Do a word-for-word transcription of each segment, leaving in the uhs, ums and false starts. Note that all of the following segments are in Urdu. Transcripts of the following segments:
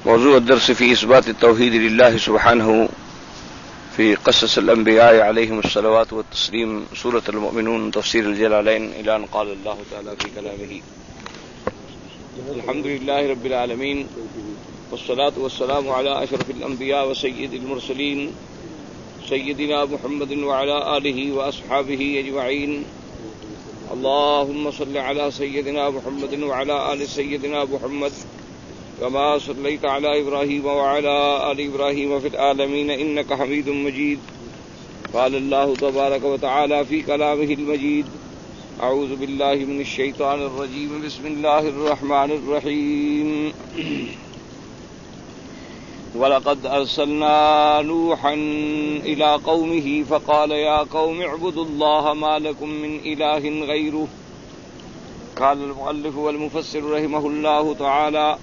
موضوع الدرس في إثبات التوحيد لله سبحانه في قصص الأنبياء عليهم الصلوات والتسليم، سورة المؤمنون، تفسير الجلالين، إلى أن قال الله تعالى في كلامه: الحمد لله رب العالمين، والصلاة والسلام على أشرف الأنبياء وسيد المرسلين سيدنا محمد وعلى آله وأصحابه أجمعين. اللهم صل على سيدنا محمد وعلى آل سيدنا محمد كما صليت على إبراهيم وعلى آل إبراهيم في العالمين إنك حميد مجيد. قال الله تبارك وتعالى في كلامه المجيد: أعوذ بالله من الشيطان الرجيم، بسم الله الرحمن الرحيم. وَلَقَدْ أَرْسَلْنَا نُوحًا إِلَى قَوْمِهِ فَقَالَ يَا قَوْمِ اعْبُدُوا اللَّهَ مَا لَكُمْ مِنْ إِلَٰهٍ غَيْرُهُ. قال المؤلف والمفسر رحمه الله تعالى: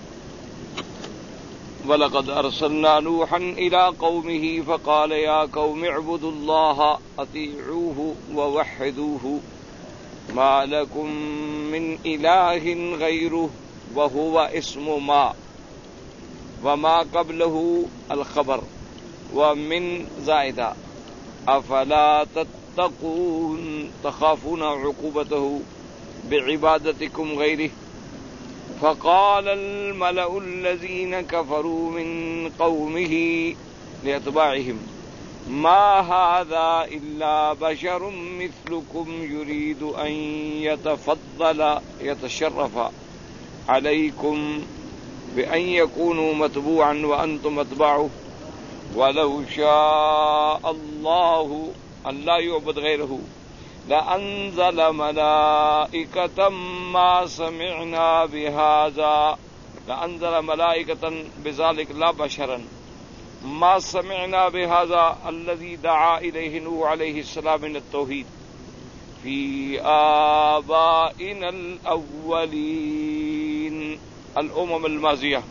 وَلَقَدْ أَرْسَلْنَا نُوحًا إِلَى قَوْمِهِ فَقَالَ يَا قَوْمِ اعْبُدُوا اللَّهَ أَطِيعُوهُ وَوَحِّدُوهُ مَا لَكُمْ مِنْ إِلَٰهٍ غَيْرُهُ، وَهُوَ اسم ما وما قبله الخبر ومن زائدہ افلا تتقون تخافون عقوبته بعبادتكم غيره. فقال الملأ الذين كفروا من قومه لأتباعهم ما هذا إلا بشر مثلكم يريد أن يتفضل يتشرف عليكم بأن يكونوا متبوعا وأنتم أتباعه، ولو شاء الله أن لا يعبد غيره لأنزل ملائكة ما سمعنا بهذا لأنزل ملائكة بذلك لا بشرا ما سمعنا بهذا الذي دعا إليه نوح عليه السلام من التوحيد في آبائنا الأولين الأمم الماضية.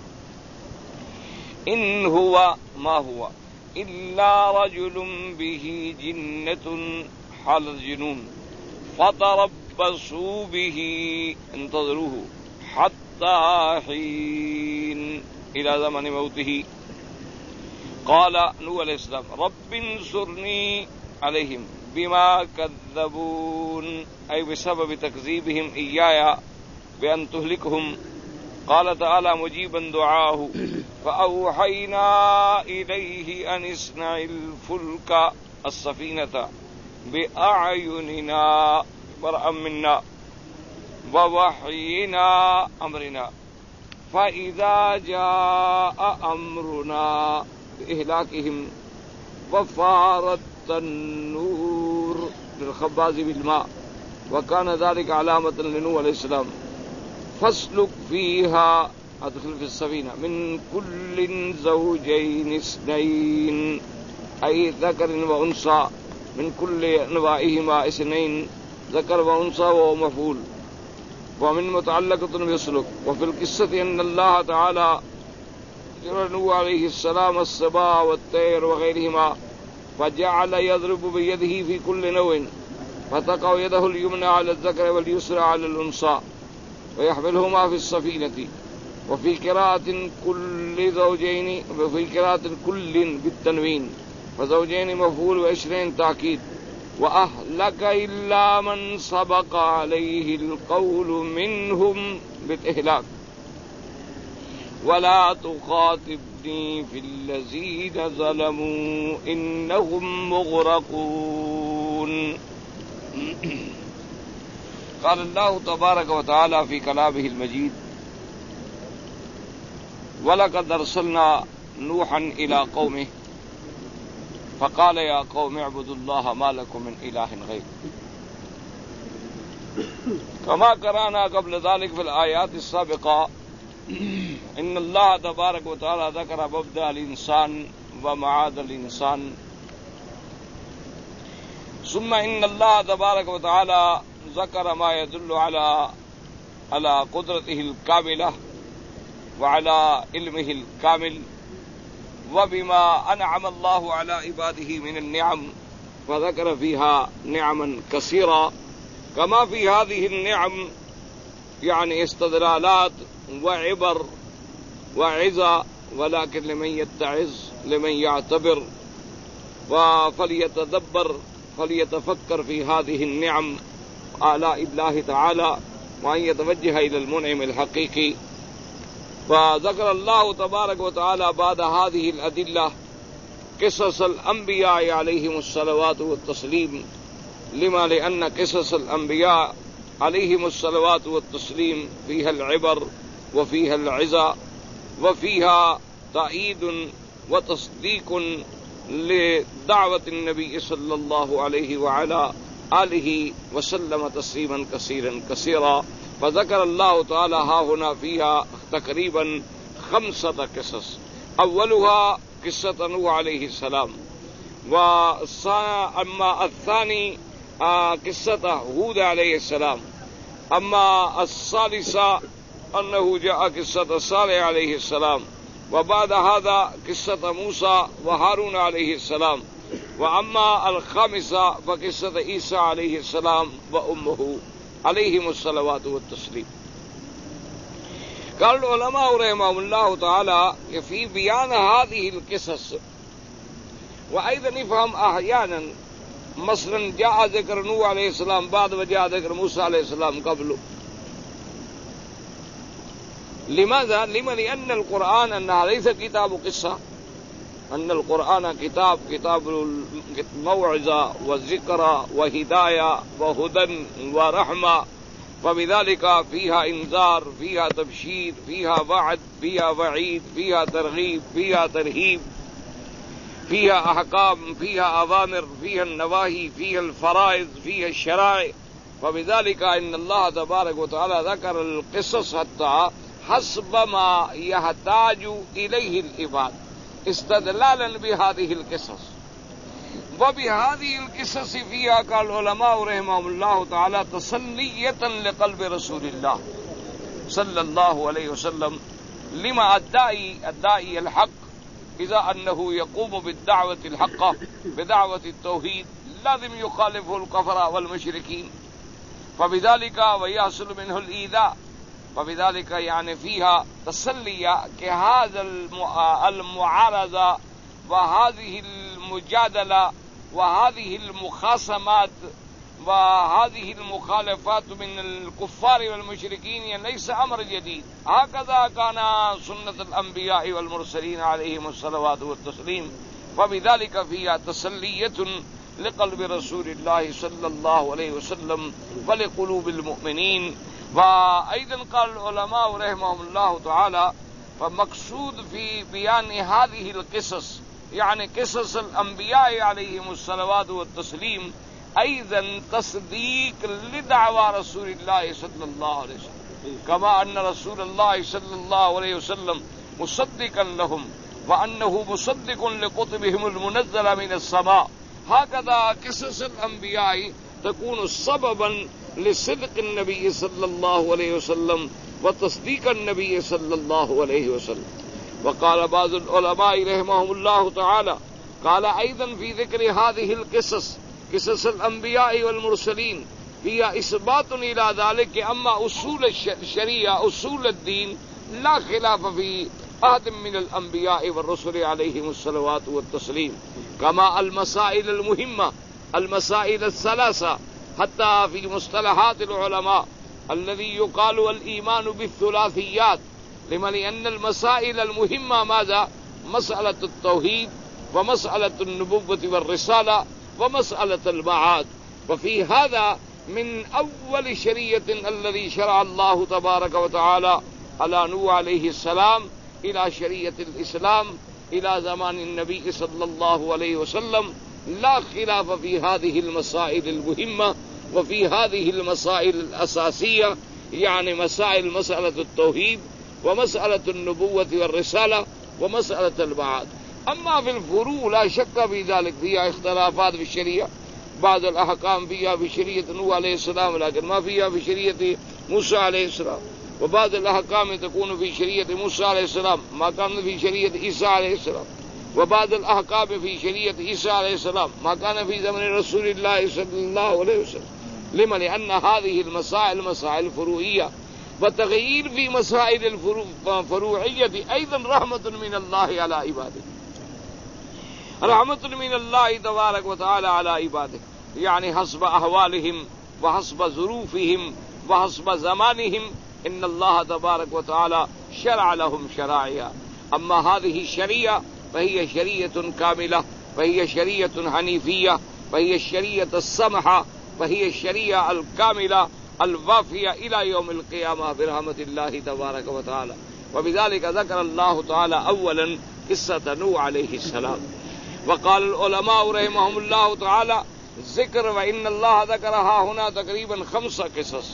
إن هو ما هو إلا رجل به جنة حال الجنون فتربصوا به انتظروه حتى حين إلى زمن موته. قال نوح عليه السلام: رب انصرني عليهم بما كذبون، أي بسبب تكذيبهم إياي بأن تهلكهم. قال تعالى مجيبا دعاه: فأوحينا إليه أن اصنع الفلك السفينة بأعيننا برأ منا ووحينا أمرنا فإذا جاء أمرنا بإهلاكهم وفارت النور للخباز بالماء وكان ذلك علامة لنوح عليه السلام فاسلك فيها ادخل في السفينة من كل زوجين اثنين، أي ذكر وأنثى، من كل أنواعهما اثنين، ذكر وأنثى وهو مفعول، ومن متعلقة بيسلك. وفي القصة أن الله تعالى جعل نوح عليه السلام السباع والطير وغيرهما فجعل يضرب بيده في كل نوع فتقع يده اليمنى على الذكر واليسرى على الأنثى ويحملهما في السفينة. وفي قراءة كل زوجين وفي قراءة كل بالتنوين، فزوجين مفعول وعشرين تأكيد. وأهلك إلا من سبق عليه القول منهم بالإهلاك ولا تخاطبني في الذين ظلموا إنهم مغرقون. قال الله تبارك وتعالى في كلامه المجيد: وَلَقَدْ أَرْسَلْنَا نُوحًا إِلَى قَوْمِهِ فَقَالَ يَا قَوْمِ اعْبُدُوا اللَّهَ مَا لَكُمْ مِنْ إِلَٰهٍ غَيْرُهُ. كما قرأنا قبل ذلك في الآيات السابقة إن الله تبارك وتعالى ذكر مبدأ الإنسان ومعاد الإنسان، ثم إن الله تبارك وتعالى ذكر ما يدل على على قدرته الكاملة وعلى علمه الكامل وبما أنعم الله على عباده من النعم، فذكر فيها نعما كثيرة كما في هذه النعم يعني استدلالات وعبر وعظة ولكن لمن يتعظ لمن يعتبر فليتدبر فليتفكر في هذه النعم آلاء الله تعالى وأن يتوجه إلى المنعم الحقيقي. فذكر الله تبارك وتعالى بعد هذه الأدلة قصص الأنبياء عليهم الصلوات والتسليم. لما؟ لأن قصص الأنبياء عليهم الصلوات والتسليم فيها العبر وفيها العظة وفيها تأييد وتصديق لدعوة النبي صلى الله عليه وعلى آله وسلم تسليما كثيرا كثيرا. فذكر الله تعالى ها هنا فيها تقريبا خمسة قصص. أولها قصة نوح عليه السلام، وأما الثاني قصة هود عليه السلام، أما الثالثة أنه جاء قصة صالح عليه السلام، وبعد هذا قصة موسى وهارون عليه السلام، وأما الخامسة فقصة عيسى عليه السلام وأمه عليهم الصلوات والتسليم. قال العلماء رحمهم الله تعالى في بيان هذه القصص، وأيضا يفهم أحيانا مثلا جاء ذكر نوح عليه السلام بعد وجاء ذكر موسى عليه السلام قبله. لماذا؟ لما؟ لأن القرآن أنها ليس كتاب قصة، أن القرآن كتاب كتاب موعظة وذكرى وهداية وهدى ورحمة، فبذلك فيها إنذار، فيها تبشير، فيها وعد، فيها وعيد، فيها ترغيب، فيها ترهيب، فيها أحكام، فيها أوامر، فيها النواهي، فيها الفرائض، فيها الشرائع. فبذلك إن الله تبارك وتعالى ذكر القصص حتى حسب ما يحتاج إليه العباد استدلالا بهذه القصص. وبهذه القصص فيها قال العلماء رحمهم الله تعالى تسلية لقلب رسول الله صلى الله عليه وسلم. لما؟ الداعي الداعي الحق إذا أنه يقوم بالدعوة الحقة بدعوة التوحيد لازم يخالفه الكفرة والمشركين، فبذلك ويحصل منه الإيذاء. فبذلك يعني فيها تسلية كهذا المعارضة وهذه المجادلة وهذه المخاصمات وهذه المخالفات من الكفار والمشركين ليس أمر جديد، هكذا كان سنة الأنبياء والمرسلين عليهم الصلوات والتسليم. فبذلك فيها تسلية لقلب رسول الله صلى الله عليه وسلم ولقلوب المؤمنين. وأيضا قال العلماء رحمهم الله تعالى فمقصود في بيان هذه القصص يعني قصص الأنبياء عليهم الصلوات والتسليم أيضا تصديق لدعوى رسول الله صلى الله عليه وسلم، كما أن رسول الله صلى الله عليه وسلم مصدقا لهم وأنه مصدق لكتبهم المنزلة من السماء، هكذا قصص الأنبياء تكون سببا لصدق النبي صلى الله عليه وسلم وتصديق النبي صلى الله عليه وسلم. وقال بعض العلماء رحمهم الله تعالى قال أيضا في ذكر هذه القصص قصص الأنبياء والمرسلين فيها إثبات إلى ذلك. أما أصول الشريعة أصول الدين لا خلاف في أحد من الأنبياء والرسل عليهم الصلوات والتسليم، كما المسائل المهمة المسائل الثلاثة حتى في مصطلحات العلماء الذي يقال الإيمان بالثلاثيات. لما؟ لأن المسائل المهمة ماذا؟ مسألة التوحيد ومسألة النبوة والرسالة ومسألة المعاد. وفي هذا من أول شريعة الذي شرع الله تبارك وتعالى على نوح عليه السلام إلى شريعة الإسلام إلى زمان النبي صلى الله عليه وسلم لا خلاف في هذه المسائل المهمة وفي هذه المسائل الأساسية، يعني مسائل مسألة التوحيد ومسألة النبوة والرسالة ومسألة المعاد. أما في الفروع لا شك في ذلك فيها اختلافات في الشريعة، بعض الأحكام فيها في شريعة نوح عليه السلام لكن ما فيها في شريعة موسى عليه السلام، وبعض الأحكام تكون في شريعة موسى عليه السلام ما كان في شريعة عيسى عليه السلام، وبعض الأحكام في شريعة عيسى عليه السلام ما كان في زمن رسول الله صلى الله عليه وسلم. لما؟ لأن هذه المسائل مسائل فروعية وتغيير في مسائل الفروعية أيضا رحمة من الله على عباده، رحمة من الله تبارك وتعالى على عباده، يعني حسب أحوالهم وحسب ظروفهم وحسب زمانهم إن الله تبارك وتعالى شرع لهم شرائع. أما هذه الشريعة فهي شريعة كاملة، فهي شريعة حنيفية، فهي الشريعة السمحة، فهي الشريعة الكاملة الوافية إلى يوم القيامة برحمة الله تبارك وتعالى. وبذلك ذكر الله تعالى أولا قصة نوح عليه السلام. وقال العلماء رحمهم الله تعالى ذكر، وإن الله ذكرها هنا تقريبا خمسة قصص،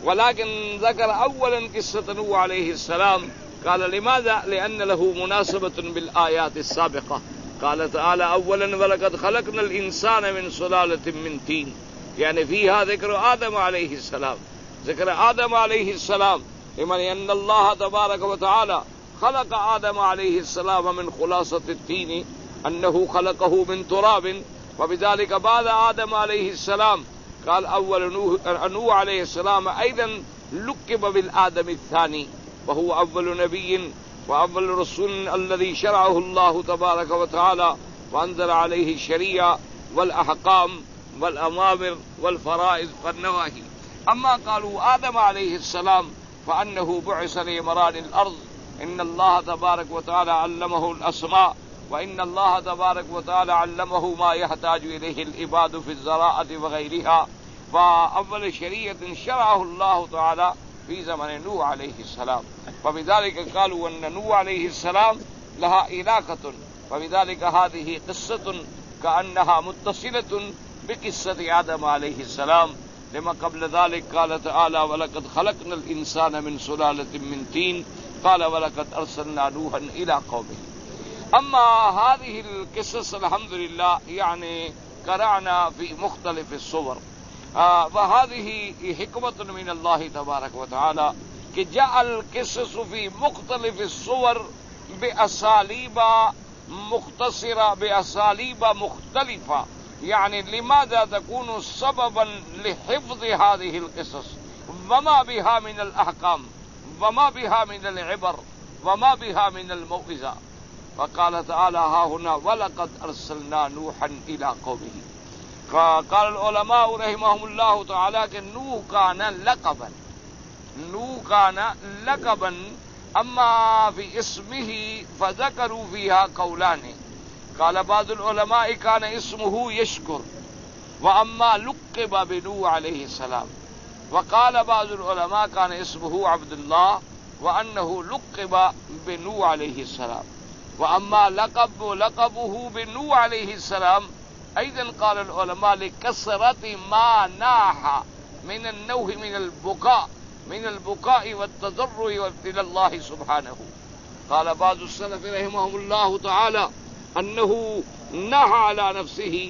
ولكن ذكر أولا قصة نوح عليه السلام. قال لماذا؟ لأن له مناسبة بالآيات السابقة. قال تعالى أولا ولقد خلقنا الإنسان من سلالة من طين، يعني فيها ذكر آدم عليه السلام، ذكر آدم عليه السلام، لمن أن الله تبارك وتعالى خلق آدم عليه السلام من خلاصة الطين، أنه خلقه من تراب. وبذلك بعد آدم عليه السلام قال أول نوح عليه السلام أيضا لقب بالآدم الثاني، وهو أول نبي وأول رسول الذي شرعه الله تبارك وتعالى وأنزل عليه الشريعة والأحكام والأوامر والفرائض والنواهي. أما قالوا آدم عليه السلام فأنه بعث لعمران الأرض، إن الله تبارك وتعالى علمه الأسماء، وإن الله تبارك وتعالى علمه ما يحتاج إليه العباد في الزراعة وغيرها. فأول شريعة شرعه الله تعالى في زمن نوح عليه السلام، فبذلك قالوا أن نوح عليه السلام لها علاقة، فبذلك هذه قصة كأنها متصلة بقصة آدم عليه السلام. لما قبل ذلك قال تعالى ولقد خلقنا الإنسان من سلالة من طين، قال ولقد أرسلنا نوحا إلى قومه. أما هذه القصص الحمد لله يعني قرأنا في مختلف الصور، آه وهذه حكمة من الله تبارك وتعالى کہ جعل القصص في مختلف الصور بأساليب مختصرة بأساليب مختلفة. يعني لماذا تكون سببا لحفظ هذه القصص وما بها من الأحكام وما بها من العبر وما بها من الموعظة. فقال تعالى ها هنا ولقد أرسلنا نوحا إلى قومه. قال العلماء رحمهم الله تعالى کہ نوح كان لقبا، نوح كان لقبا، أما في اسمه فذكروا فيها قولان. قال بعض العلماء كان اسمه يشكر، وأما لقب بنوح عليه السلام. وقال بعض العلماء كان اسمه عبد الله، وأنه لقب بنوح عليه السلام. وأما لقب لقبه بنوح عليه السلام أيضا قال العلماء لكثرة ما ناح من النوح من البكاء من البكاء والتضرع إلى الله سبحانه. قال بعض السلف رحمهم الله تعالى أنه نهى على نفسه.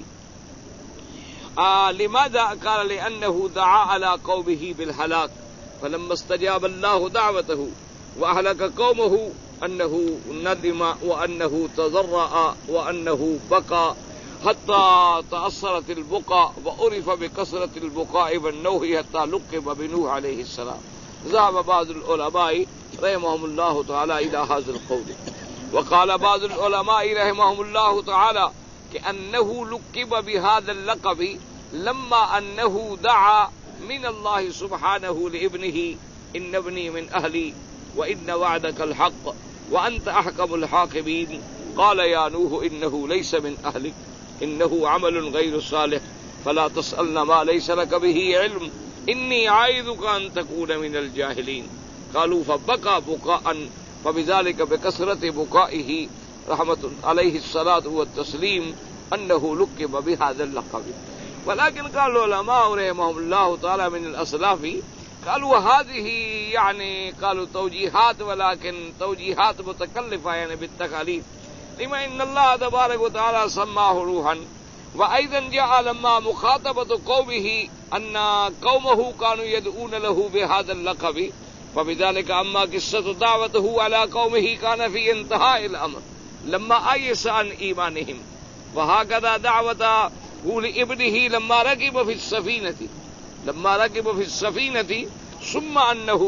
آه لماذا؟ قال لأنه دعا على قومه بالهلاك، فلما استجاب الله دعوته وأهلك قومه أنه ندم وأنه تضرع وأنه بكى حتى تأثرت البكاء وعرف بكثرة البكاء والنوح حتى لقب بنوح عليه السلام. ذهب بعض العلماء رحمهم الله تعالى إلى هذا القول. وقال بعض العلماء رحمهم الله تعالى كأنه لقب بهذا اللقب لما أنه دعا من الله سبحانه لابنه إن ابني من أهلي وإن وعدك الحق وأنت أحكم الحاكمين. قال يا نوح إنه ليس من أهلك إنه عمل غير صالح فلا تسألن ما ليس لك به علم إني أعيذك أن تكون من الجاهلين. قالوا فبكى بكاء، فبذلك بكثرة بكائه رحمة عليه الصلاة والتسليم أنه لقب بهذا اللقب. ولكن قال العلماء رحمهم الله تعالى من الأسلاف قالوا هذه يعني قالوا توجيهات، ولكن توجيهات متكلفة يعني بالتكاليف، لما إن الله تبارك وتعالى سماه روحا. وأيضا جاء لما مخاطبة قومه أن قومه كانوا يدعون له بهذا اللقب، فبذلك أما قصة دعوته على قومه كان في انتهاء الأمر لما أيس عن إيمانهم، وهكذا دعوته لابنه لما ركب في السفينة لما ركب في السفينة ثم أنه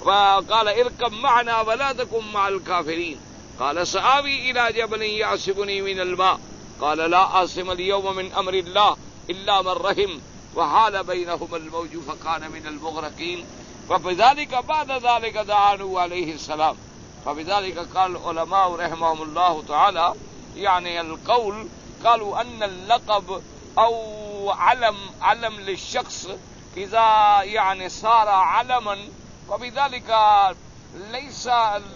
وقال اركب معنا ولا تكن مع الكافرين قال سآوي إلى جبل يعصمني من الماء قال لا عاصم اليوم من أمر الله إلا من رحم وحال بينهما الموج فكان من المغرقين. فبذلك بعد ذلك دعا نوح عليه السلام. فبذلك قال العلماء رحمهم الله تعالى يعني القول قالوا أن اللقب أو علم علم للشخص إذا يعني صار علما وبذلك ليس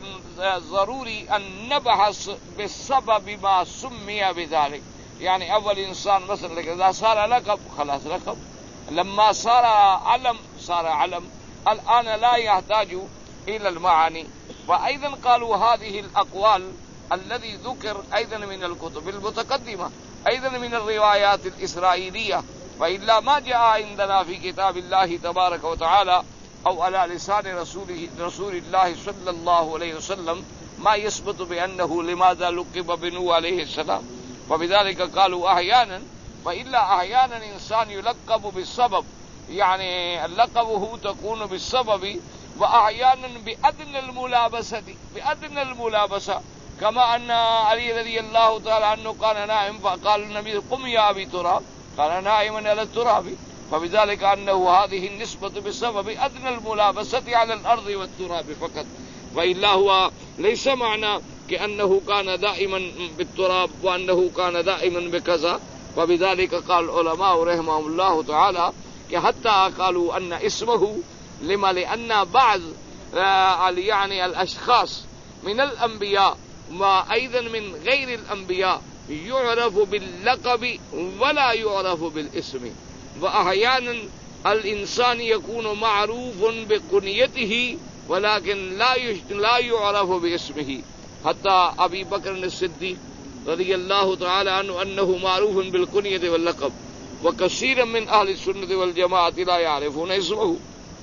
ضروري أن نبحث بسبب ما سمي بذلك. يعني أول إنسان مثلا إذا صار لقب خلاص لقب، لما صار علم صار علم، الآن لا يحتاج إلى المعاني. وأيضا قالوا هذه الأقوال الذي ذكر أيضا من الكتب المتقدمة أيضا من الروايات الإسرائيلية، وإلا ما جاء عندنا في كتاب الله تبارك وتعالى أو على لسان رسوله رسول الله صلى الله عليه وسلم ما يثبت بأنه لماذا لقب بنوح عليه السلام. وبذلك قالوا أحيانا، وإلا أحيانا إنسان يلقب بالسبب، يعني لقبه تكون بالسبب، وأحيانا بأدنى الملابسة بأدنى الملابسة، كما أن علي رضي الله تعالى عنه كان نائم فقال النبي قم يا أبي تراب، كان نائما على التراب، فبذلك أنه هذه النسبة بسبب أدنى الملابسة على الأرض والتراب فقط، وإلا هو ليس معنى كأنه كان دائما بالتراب وأنه كان دائما بكذا. وبذلك قال العلماء رحمهم الله تعالى حتى قالوا أن اسمه لما لأن بعض يعني الأشخاص من الأنبياء وأيضا من غير الأنبياء يعرف باللقب ولا يعرف بالاسم، وأحيانا الإنسان يكون معروف بكنيته ولكن لا لا يعرف باسمه. حتى أبي بكر الصديق رضي الله تعالى عنه أنه معروف بالكنية واللقب، وكثيرا من أهل السنة والجماعة لا يعرفون اسمه.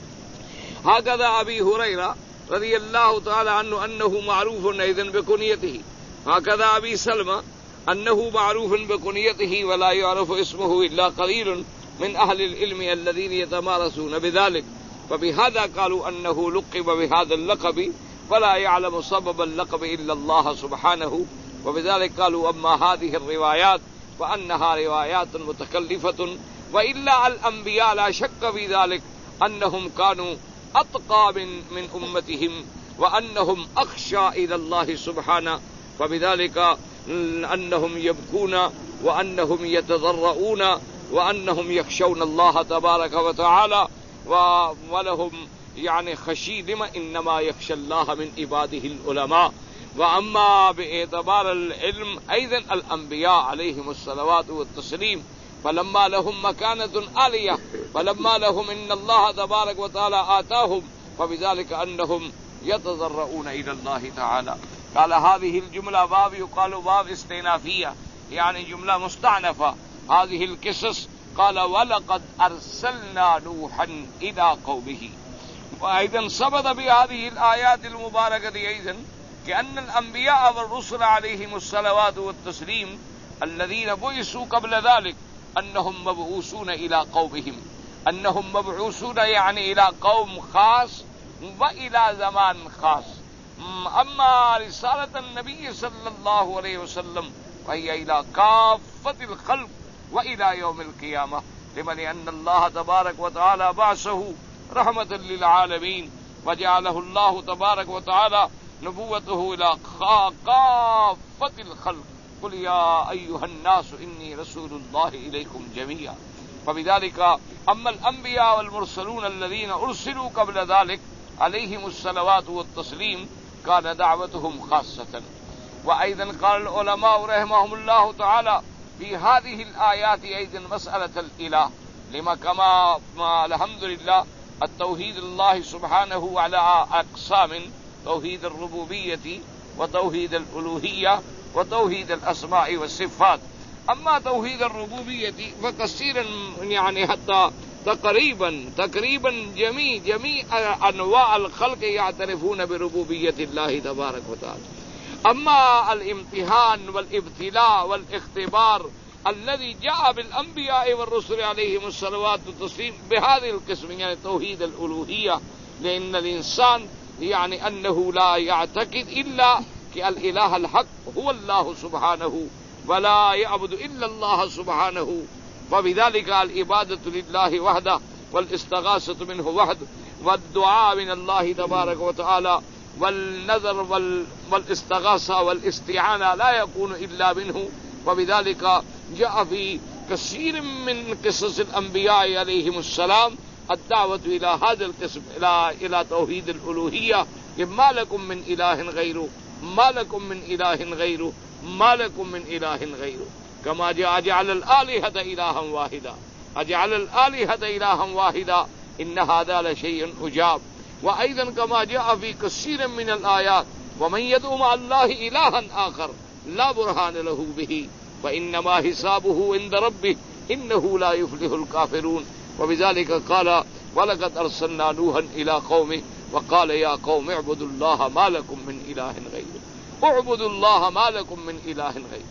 هكذا أبي هريرة رضي الله تعالى عنه أنه معروف أيضا بكنيته، هكذا أبي سلمة أنه معروف بكنيته ولا يعرف اسمه إلا قليل من أهل العلم الذين يتمارسون بذلك. فبهذا قالوا أنه لقب بهذا اللقب ولا يعلم سبب اللقب إلا الله سبحانه. وبذلك قالوا أما هذه الروايات فأنها روايات متكلفة، وإلا الأنبياء لا شك في ذلك أنهم كانوا أتقى من, من أمتهم وأنهم أخشى إلى الله سبحانه، فبذلك أنهم يبكون وأنهم يتضرؤون وأنهم يخشون الله تبارك وتعالى ولهم يعني خشي لما إنما يخشى الله من عباده العلماء. وأما باعتبار العلم أيضا الأنبياء عليهم الصلوات والتسليم فلما لهم مكانة عالية فلما لهم إن الله تبارك وتعالى آتاهم فبذلك أنهم يتضرؤون إلى الله تعالى. قال هذه الجملة باب يقال باب استئنافية، يعني جملة مستعنفة. هذه القصص قال ولقد أرسلنا نوحا إلى قومه. وأيضا ثبت بهذه الآيات المباركة أيضا كأن الأنبياء والرسل عليهم الصلوات والتسليم الذين بعثوا قبل ذلك أنهم مبعوثون إلى قومهم، أنهم مبعوثون يعني إلى قوم خاص وإلى زمان خاص. أما رسالة النبي صلى الله عليه وسلم فهي إلى كافة الخلق وإلى يوم القيامة، لما لأن الله تبارك وتعالى بعثه رحمة للعالمين وجعله الله تبارك وتعالى نبوته إلى كافة الخلق. قل يا أيها الناس إني رسول الله إليكم جميعا. فبذلك أما الأنبياء والمرسلون الذين أرسلوا قبل ذلك عليهم الصلوات والتسليم كان دعوتهم خاصة. وأيضا قال العلماء رحمهم الله تعالى في هذه الآيات أيضا مسألة الإله، لما كما ما الحمد لله التوحيد الله سبحانه على أقسام: توحيد الربوبية وتوحيد الألوهية وتوحيد الأسماء والصفات. أما توحيد الربوبية فكثيرا يعني حتى تقريبا تقريبا جميع جميع أنواع الخلق يعترفون بربوبية الله تبارك وتعالى. أما الامتحان والابتلاء والاختبار الذي جاء بالأنبياء والرسل عليهم الصلوات والتسليم بهذه القسم، يعني توحيد الألوهية، لأن الإنسان يعني أنه لا يعتقد إلا کہ الإله الحق هو الله سبحانه ولا يعبد إلا الله سبحانه، فبذلك العبادة لله وحده والاستغاثة منه وحده والدعاء من الله تبارك وتعالى والنذر والاستغاثة والاستعانة لا يكون إلا منه. وبذلك جاء في كثير من قصص الأنبياء عليهم السلام الدعوة إلى هذا القسم، إلى إلى توحيد الألوهية، ما لكم من إله غيره، ما لكم من إله غيره، ما لكم من إله غيره. كما جاء أجعل الآلهة إلها واحدا، أجعل الآلهة إلها واحدا، إن هذا لشيء عجاب. وأيضا كما جاء في كثير من الآيات ومن يدعو مع الله إلها آخر لا برهان له به فإنما حسابه عند ربه إنه لا يفلح الكافرون. وبذلك قال ولقد أرسلنا نوحا إلى قومه وقال يا قوم اعبدوا الله ما لكم من إله غيره، اعبدوا الله ما لكم من إله غيره.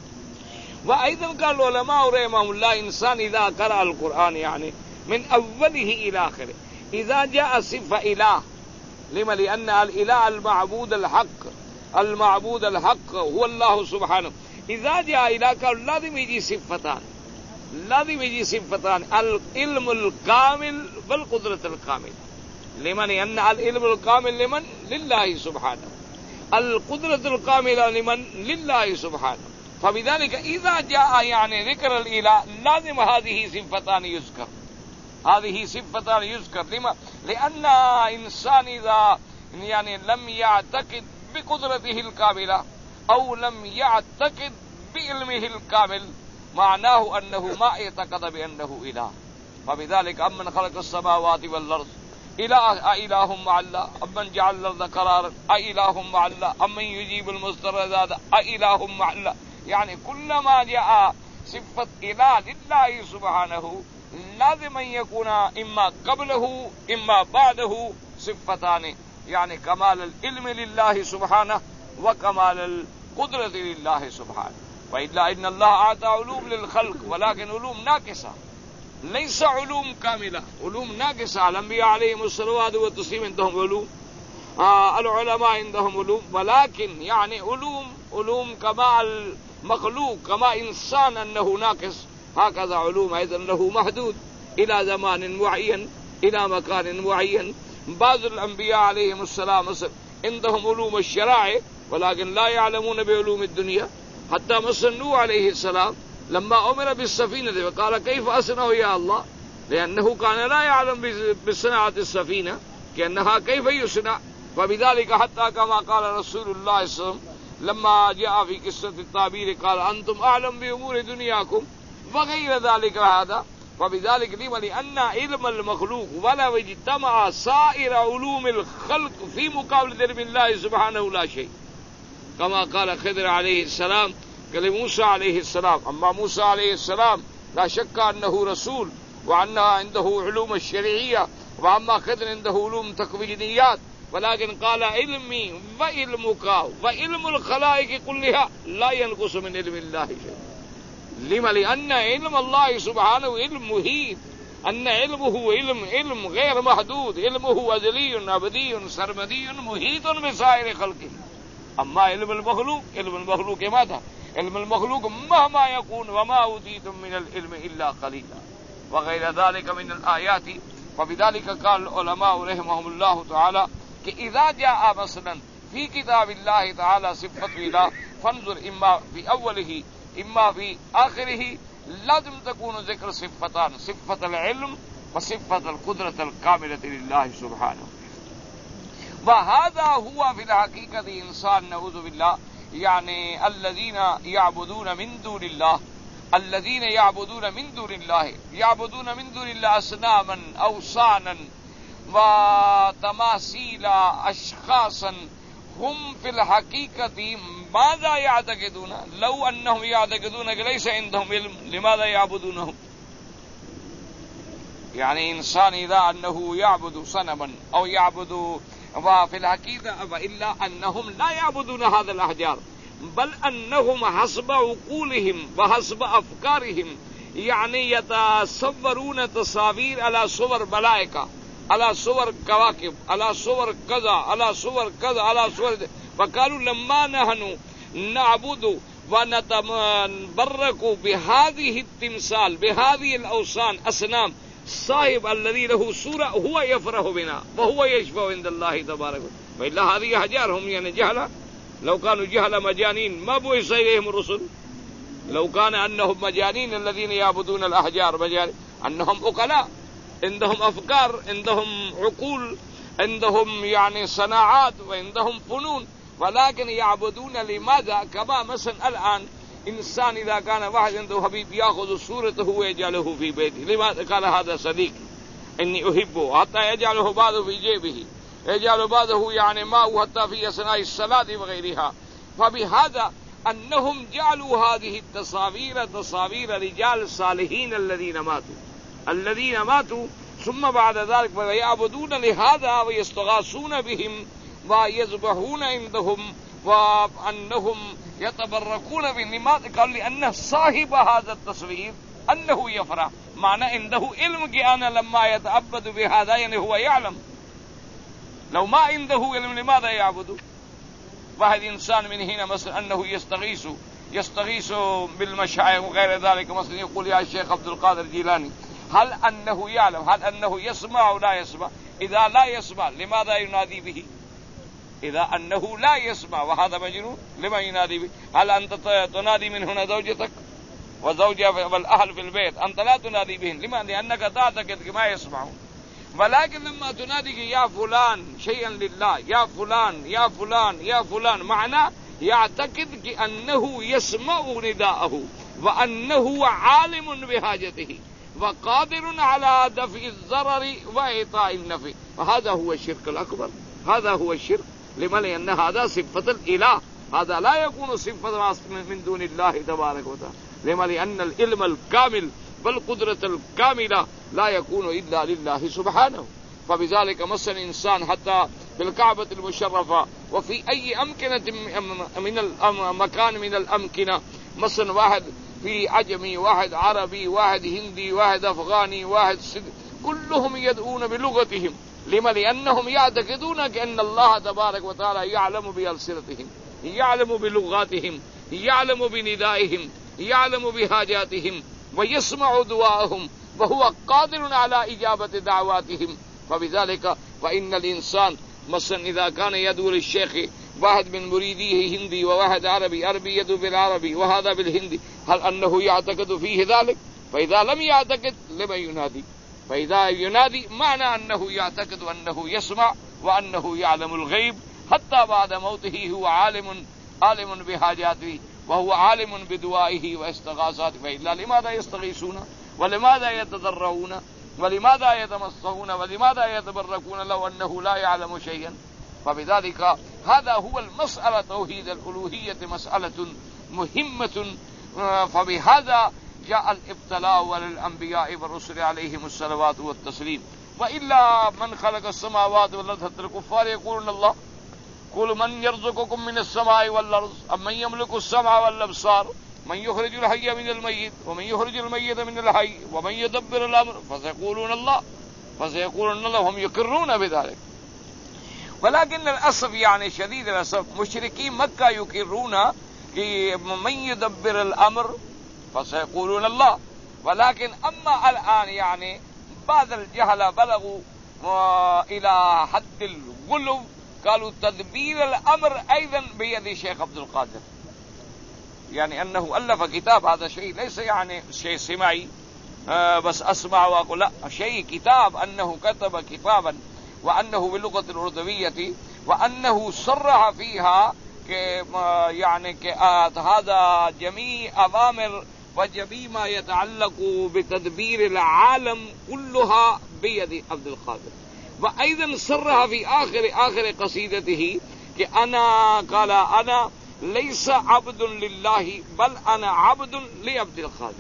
وأيضا قال العلماء رحمهم الله إنسان إذا قرأ القرآن يعني من أوله إلى آخره إذا جاء صفة إله، لما؟ لأن الإله المعبود الحق، المعبود الحق هو الله سبحانه. إذا جاء إله قال لازم يجي صفتان، لازم يجي صفتان، العلم الكامل والقدرة الكامل. لمن؟ لأن العلم الكامل لمن؟ لله سبحانه، القدرة الكاملة لمن؟ لله سبحانه. فبذلك إذا جاء يعني ذكر الإله لازم هذه صفتان يذكر، هذه صفتان يذكر. لما؟ لأن إنسان إذا يعني لم يعتقد بقدرته الكاملة أو لم يعتقد بعلمه الكامل معناه أنه ما اعتقد بأنه إله. فبذلك أمن خلق السماوات والأرض إله أإله مع الله، أمن جعل الأرض قرارا أإله مع الله، أمن يجيب المضطر إذا أإله مع الله. يعني كلما جاء صفة إله لله سبحانه لازم أن يكون إما قبله إما بعده صفتان، يعني كمال العلم لله سبحانه وكمال القدرة لله سبحانه. وإلا إن الله أعطى علوم للخلق ولكن علوم ناقصة، ليس علوم كاملة، علوم ناقصة. الأنبياء عليهم الصلوات والتسليم عندهم علوم، آه العلماء عندهم علوم، ولكن يعني علوم علوم كما المخلوق كما إنسان أنه ناقص، هكذا علوم أيضا له محدود إلى زمان معين إلى مكان معين. بعض الأنبياء عليهم السلام عندهم علوم الشرائع ولكن لا يعلمون بعلوم الدنيا. حتى مثلا نوح عليه السلام لما أمر بالسفينة وقال كيف أصنع يا الله، لأنه كان لا يعلم بصناعة السفينة كأنها كيف يصنع. فبذلك حتى كما قال رسول الله صلى الله عليه وسلم لما جاء في قصة التعبير قال أنتم أعلم بأمور دنياكم وغير ذلك هذا. فبذلك لما؟ لأن علم المخلوق ولو اجتمع سائر علوم الخلق في مقابلة علم الله سبحانه لا شيء. كما قال خضر عليه السلام لموسى عليه السلام، أما موسى عليه السلام لا شك أنه رسول وأنه عنده علوم الشرعية، وأما خضر عنده علوم تكوينيات، ولكن قال علمي وعلمك وعلم الخلائق كلها لا ينقص من علم الله شيء. لما؟ لأن علم الله سبحانه علم محيط، أن علمه علم علم غير محدود، علمه أزلي أبدي سرمدي محيط بسائر خلقه. أما علم المخلوق، علم المخلوق ماذا؟ علم المخلوق مهما يكون وما أوتيتم من العلم إلا قليلا وغير ذلك من الآيات. وبذلك قال العلماء رحمهم الله تعالى کہ إذا جاء مثلا في كتاب الله تعالى صفة إله فانظر إما في أوله إما في آخره لازم تكون ذكر صفتان، صفة العلم وصفة القدرة الكاملة لله سبحانه. وهذا هو في الحقيقة إنسان نعوذ بالله يعني الذين يعبدون من دون الله، الذين يعبدون من دون الله يعبدون من دون الله أصناما أوثانا وتماثيل أشخاصا هم في الحقيقة ماذا يعتقدون؟ لو أنهم يعتقدون ليس عندهم علم لماذا يعبدونهم؟ يعني إنسان إذا أنه يعبد صنما أو يعبد، وفي الحقيقة وإلا أنهم لا يعبدون هذا الأحجار بل أنهم حسب عقولهم وحسب أفكارهم يعني يتصورون تصاوير على صور ملائكة على صور كواكب على صور كذا على صور كذا على صور. فقالوا لما نحن نعبد ونتبرك بهذه التمثال بهذه الأوثان أصنام صاحب الذي له صورة هو يفرح بنا وهو يشفع عند الله تبارك وتعالى. وإلا هذه أحجار هم يعني جهلة. لو كانوا جهلة مجانين ما بعث إليهم الرسل. لو كان أنهم مجانين الذين يعبدون الأحجار مجانين، أنهم أقلاء عندهم أفكار عندهم عقول عندهم يعني صناعات وعندهم فنون، ولكن يعبدون لماذا؟ كما مثلا الآن إنسان إذا كان واحد عنده حبيب يأخذ صورته ويجعله في بيته. لماذا؟ قال هذا صديق إني أحبه، حتى يجعله بعضه في جيبه، يجعل بعضه يعني ماء حتى في أثناء الصلاة وغيرها. فبهذا أنهم جعلوا هذه التصاوير تصاوير رجال صالحين الذين ماتوا الذين ماتوا ثم بعد ذلك ويعبدون لهذا ويستغاثون بهم ويذبحون عندهم وأنهم يتبركون بهم. لماذا؟ قال لأن صاحب هذا التصوير أنه يفرح، معنى عنده علم کہ أنا لما يتعبد بهذا يعني هو يعلم. لو ما عنده علم لماذا يعبد؟ واحد إنسان من هنا مثلا أنه يستغيث يستغيث بالمشايخ وغير ذلك، مثلا يقول يا شيخ عبد القادر الجيلاني، هل أنه يعلم؟ هل أنه يسمع أو لا يسمع؟ إذا لا يسمع لماذا ينادي به؟ إذا أنه لا يسمع وهذا مجنون لما ينادي به؟ هل أنت تنادي من هنا زوجتك وزوجها والأهل في البيت، أنت لا تنادي بهم. لما؟ لأنك تعتقد ما يسمعون. ولكن لما تنادي يا فلان شيئا لله، يا فلان يا فلان يا فلان، معنى يعتقد أنه يسمع نداءه وأنه عالم بحاجته وقادر على دفع الضرر وإعطاء النفع. وهذا هو الشرك الأكبر، هذا هو الشرك. لما؟ لأن هذا صفة الإله، هذا لا يكون صفة من دون الله تبارك وتعالى. لما؟ لأن العلم الكامل والقدرة الكاملة لا يكون إلا لله سبحانه. فبذلك مثلا إنسان حتى بالكعبة المشرفة وفي أي أمكنة من المكان من الأمكنة، مثلا واحد في عجمي واحد عربي واحد هندي واحد أفغاني واحد سد، كلهم يدعون بلغتهم. لما؟ لأنهم يعتقدون أن الله تبارك وتعالى يعلم بألسنتهم، يعلم بلغاتهم، يعلم بندائهم، يعلم بحاجاتهم ويسمع دعاءهم وهو قادر على إجابة دعواتهم. فبذلك فإن الإنسان مثلا إذا كان يدعو للشيخ واحد من مريديه هندي وواحد عربي، عربي يدعو بالعربي وهذا بالهندي، هل أنه يعتقد فيه ذلك؟ فإذا لم يعتقد لما ينادي؟ فإذا ينادي معنى أنه يعتقد أنه يسمع وأنه يعلم الغيب، حتى بعد موته هو عالم عالم بحاجاته وهو عالم بدعائه واستغاثاته. فإلا لماذا يستغيثون ولماذا يتضرعون ولماذا يتمسحون ولماذا يتبركون لو أنه لا يعلم شيئا؟ فبذلك هذا هو المسألة توحيد الألوهية، مسألة مهمة. فبهذا جاء الابتلاء وللأنبياء والرسل عليهم الصلوات والتسليم. وإلا من خلق السماوات والأرض، حتى الكفار يقولون الله، قل من يرزقكم من السماء والأرض أم من يملك السمع والأبصار من يخرج الحي من الميت ومن يخرج الميت من الحي ومن يدبر الأمر فسيقولون الله فسيقولون الله هم يقرون بذلك. ولكن الأسف يعني شديد الأسف مشركين مكة يقرون من يدبر الأمر فسيقولون الله. ولكن أما الآن يعني بعض الجهلة بلغوا إلى حد الغلو، قالوا تدبير الأمر أيضا بيد الشيخ عبد القادر، يعني أنه ألف كتاب. هذا شيء ليس يعني شيء سمعي آه بس أسمع وأقول، لا، شيء كتاب، أنه كتب كتابا وأنه باللغة الأردوية وأنه صرح فيها يعني هذا جميع أوامر وجميع ما يتعلق بتدبير العالم كلها بيد عبد القادر. وأيضا صرح في آخر آخر قصيدته أنا قال أنا ليس عبد لله بل أنا عبد لعبد القادر.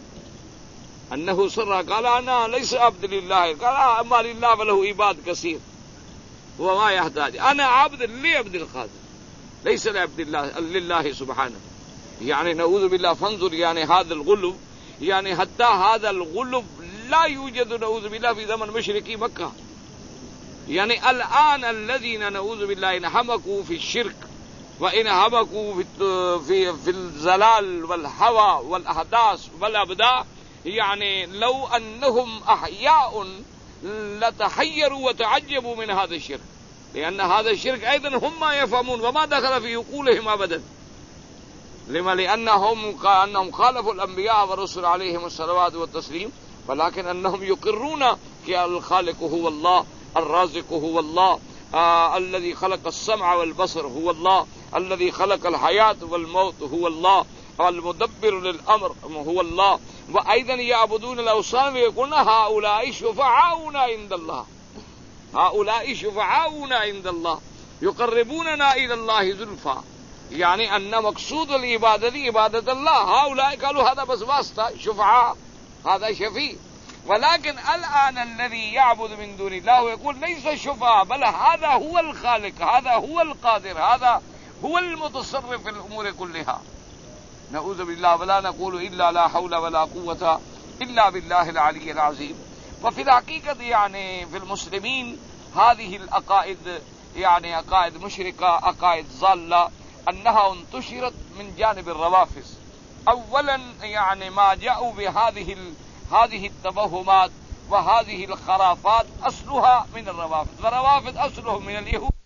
أنه صرح قال أنا ليس عبد لله، قال أما لله فله عباد كثير وما يحتاج، أنا عبد لعبد القادر ليس لعبد الله لله سبحانه. يعني نعوذ بالله. فانظر يعني هذا الغلو، يعني حتى هذا الغلو لا يوجد نعوذ بالله في زمن مشركي مكة. یعنی الآن الذین نعوذ باللہ ان حمقوا فی الشرک وان حمقوا فی فی الضلال والہوى والاحداث والابداع یعنی لو انہم احیاء لتحیروا وتعجبوا من هذا الشرك لأن هذا الشرك أيضا هم ما يفهمون وما دخل في عقولهم أبدا لما لأنهم كأنهم خالفوا الأنبياء والرسل عليهم الصلوات والتسليم ولكن أنهم يقرون الخالق هو الله الرازق هو الله آه الذي خلق السمع والبصر هو الله الذي خلق الحياة والموت هو الله المدبر للأمر هو الله وأيضا يعبدون الأوثان ويقولون هؤلاء شفعاؤنا عند الله هؤلاء شفعاؤنا عند الله يقربوننا إلى الله زلفى يعني أن مقصود العبادة عبادة الله هؤلاء قالوا هذا بس واسطة شفعاء هذا شفيع ولكن الآن الذي يعبد من دون الله ويقول ليس شفعاء بل هذا هو الخالق هذا هو القادر هذا هو المتصرف في الأمور كلها نعوذ بالله ولا نقول إلا لا حول ولا قوة إلا بالله العلي العظيم. وفي الحقيقة يعني في المسلمين هذه العقائد يعني عقائد مشركة عقائد ضالة أنها انتشرت من جانب الروافض. أولا يعني ما جاءوا بهذه هذه التوهمات وهذه الخرافات أصلها من الروافض والروافض أصلهم من اليهود.